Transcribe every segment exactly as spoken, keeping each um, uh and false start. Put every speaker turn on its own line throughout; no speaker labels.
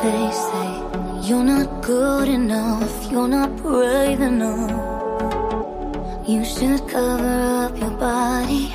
They say you're not good enough, you're not brave enough. You should cover up your body.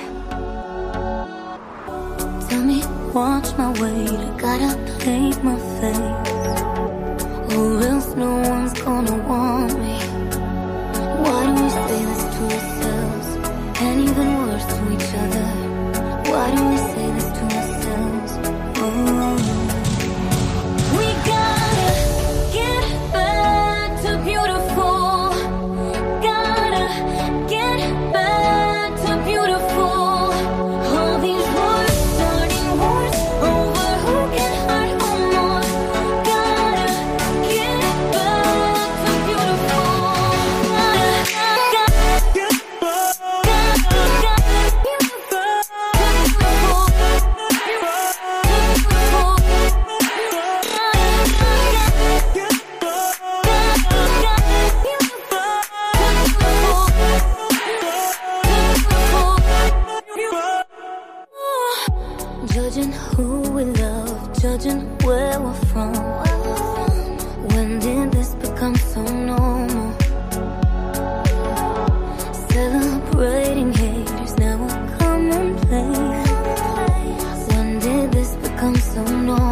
Tell me, watch my weight, I gotta paint my face, or else no one's gonna want me. Why do we say this to ourselves, and even worse to each other? Why do we say this to ourselves? Oh. We gotta get back to beautiful. Gotta get back to beautiful. All these wars starting wars over who can hurt who more. Gotta get back to beautiful. Judging who we love, judging where we're from. When did this become so normal? Celebrating haters now a commonplace. When did this become so normal?